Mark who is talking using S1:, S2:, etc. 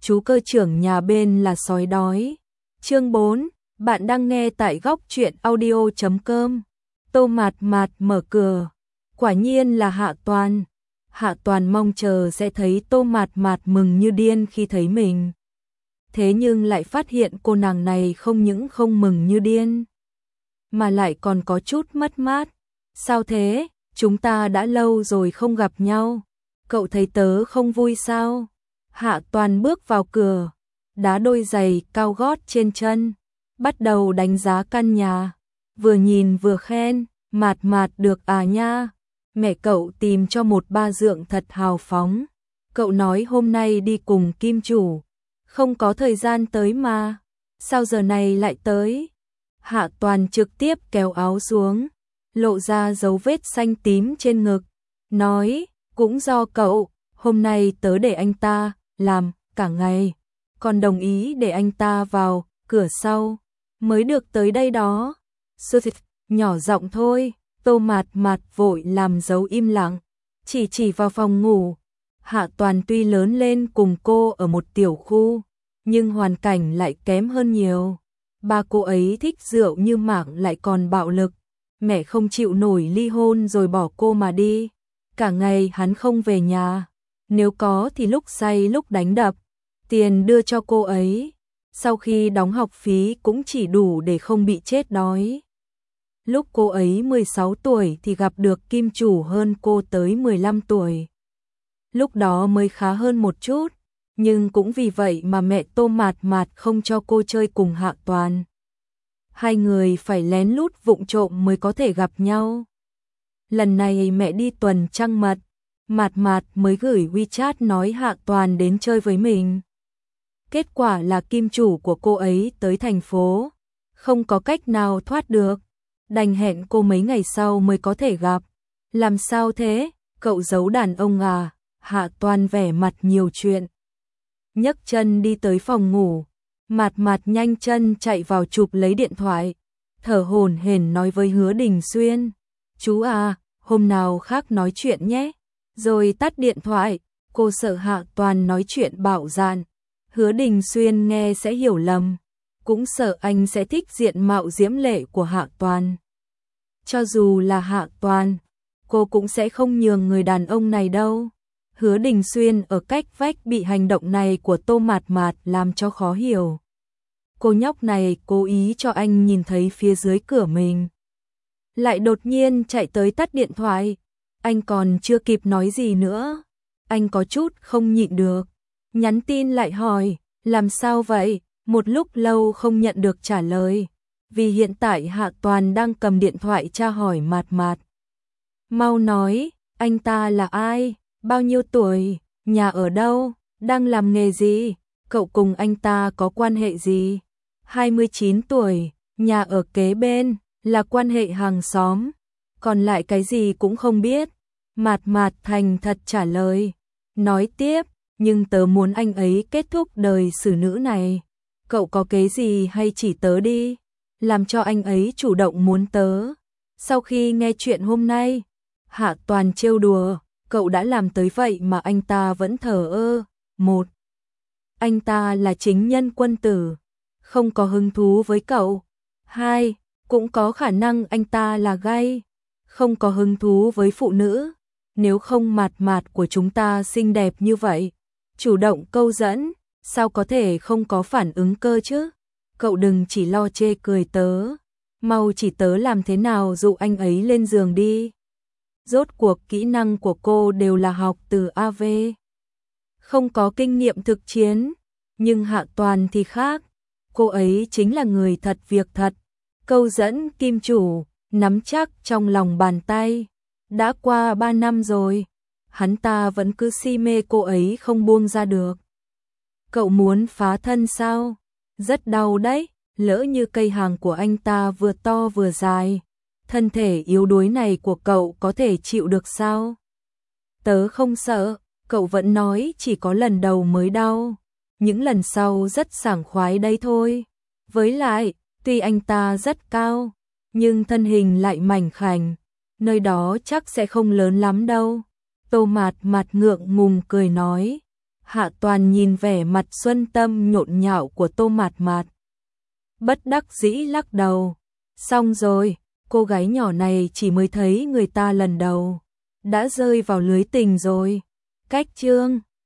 S1: chú cơ trưởng nhà bên là sói đói. Chương 4, bạn đang nghe tại góc truyện audio.com. Tô Mạt Mạt mở cửa. Quả nhiên là Hạ Toàn. Hạ Toàn mong chờ sẽ thấy Tô Mạt Mạt mừng như điên khi thấy mình. Thế nhưng lại phát hiện cô nàng này không những không mừng như điên, mà lại còn có chút mất mát. Sao thế? Chúng ta đã lâu rồi không gặp nhau. Cậu thấy tớ không vui sao? Hạ Toàn bước vào cửa, đá đôi giày cao gót trên chân, bắt đầu đánh giá căn nhà. Vừa nhìn vừa khen, Mạt Mạt được à nha. Mẹ cậu tìm cho một ba dượng thật hào phóng. Cậu nói hôm nay đi cùng Kim chủ, không có thời gian tới mà. Sao giờ này lại tới? Hạ Toàn trực tiếp kéo áo xuống, lộ ra dấu vết xanh tím trên ngực, nói, cũng do cậu, hôm nay tớ để anh ta làm cả ngày, còn đồng ý để anh ta vào cửa sau, mới được tới đây đó. Nhỏ giọng thôi. Tô Mạt Mạt vội làm dấu im lặng, chỉ vào phòng ngủ. Hạ Toàn tuy lớn lên cùng cô ở một tiểu khu, nhưng hoàn cảnh lại kém hơn nhiều. Ba cô ấy thích rượu như mảng lại còn bạo lực. Mẹ không chịu nổi ly hôn rồi bỏ cô mà đi. Cả ngày hắn không về nhà, nếu có thì lúc say lúc đánh đập. Tiền đưa cho cô ấy, sau khi đóng học phí cũng chỉ đủ để không bị chết đói. Lúc cô ấy 16 tuổi thì gặp được Kim chủ hơn cô tới 15 tuổi. Lúc đó mới khá hơn một chút, nhưng cũng vì vậy mà mẹ Tô Mạt Mạt không cho cô chơi cùng Hạ Toàn. Hai người phải lén lút vụng trộm mới có thể gặp nhau. Lần này mẹ đi tuần trăng mật, Mạt Mạt mới gửi WeChat nói Hạ Toàn đến chơi với mình. Kết quả là Kim chủ của cô ấy tới thành phố, không có cách nào thoát được, đành hẹn cô mấy ngày sau mới có thể gặp. Làm sao thế? Cậu giấu đàn ông à? Hạ Toàn vẻ mặt nhiều chuyện, nhấc chân đi tới phòng ngủ. Mạt Mạt nhanh chân chạy vào chụp lấy điện thoại, thở hổn hển nói với Hứa Đình Xuyên, chú à, hôm nào khác nói chuyện nhé. Rồi tắt điện thoại. Cô sợ Hạ Toàn nói chuyện bạo dạn, Hứa Đình Xuyên nghe sẽ hiểu lầm, cũng sợ anh sẽ thích diện mạo diễm lệ của Hạ Toàn. Cho dù là Hạ Toàn, cô cũng sẽ không nhường người đàn ông này đâu. Hứa Đình Xuyên ở cách vách bị hành động này của Tô Mạt Mạt làm cho khó hiểu. Cô nhóc này cố ý cho anh nhìn thấy phía dưới cửa mình, lại đột nhiên chạy tới tắt điện thoại. Anh còn chưa kịp nói gì nữa, anh có chút không nhịn được, nhắn tin lại hỏi, làm sao vậy? Một lúc lâu không nhận được trả lời, vì hiện tại Hạ Toàn đang cầm điện thoại tra hỏi Mạt Mạt. Mau nói, anh ta là ai? Bao nhiêu tuổi? Nhà ở đâu? Đang làm nghề gì? Cậu cùng anh ta có quan hệ gì? 29 tuổi, nhà ở kế bên, là quan hệ hàng xóm. Còn lại cái gì cũng không biết. Mạt Mạt thành thật trả lời. Nói tiếp, nhưng tớ muốn anh ấy kết thúc đời xử nữ này. Cậu có kế gì hay chỉ tớ đi, làm cho anh ấy chủ động muốn tớ. Sau khi nghe chuyện hôm nay, Hạ Toàn trêu đùa, cậu đã làm tới vậy mà anh ta vẫn thờ ơ. Một, anh ta là chính nhân quân tử, không có hứng thú với cậu. Hai, cũng có khả năng anh ta là gay, không có hứng thú với phụ nữ. Nếu không Mạt Mạt của chúng ta xinh đẹp như vậy, chủ động câu dẫn, sao có thể không có phản ứng cơ chứ? Cậu đừng chỉ lo chê cười tớ, mau chỉ tớ làm thế nào dụ anh ấy lên giường đi. Rốt cuộc kỹ năng của cô đều là học từ AV, không có kinh nghiệm thực chiến. Nhưng Hạ Toàn thì khác, cô ấy chính là người thật việc thật, câu dẫn Kim chủ, nắm chắc trong lòng bàn tay. Đã qua 3 năm rồi, hắn ta vẫn cứ si mê cô ấy không buông ra được. Cậu muốn phá thân sao? Rất đau đấy, lỡ như cây hàng của anh ta vừa to vừa dài, thân thể yếu đuối này của cậu có thể chịu được sao? Tớ không sợ, cậu vẫn nói chỉ có lần đầu mới đau, những lần sau rất sảng khoái đấy thôi. Với lại, tuy anh ta rất cao, nhưng thân hình lại mảnh khảnh, nơi đó chắc sẽ không lớn lắm đâu. Tô Mạt Mạt ngượng ngùng cười nói. Hạ Toàn nhìn vẻ mặt xuân tâm nhộn nhạo của Tô Mạt Mạt, bất đắc dĩ lắc đầu. Xong rồi, cô gái nhỏ này chỉ mới thấy người ta lần đầu, đã rơi vào lưới tình rồi. Cách chương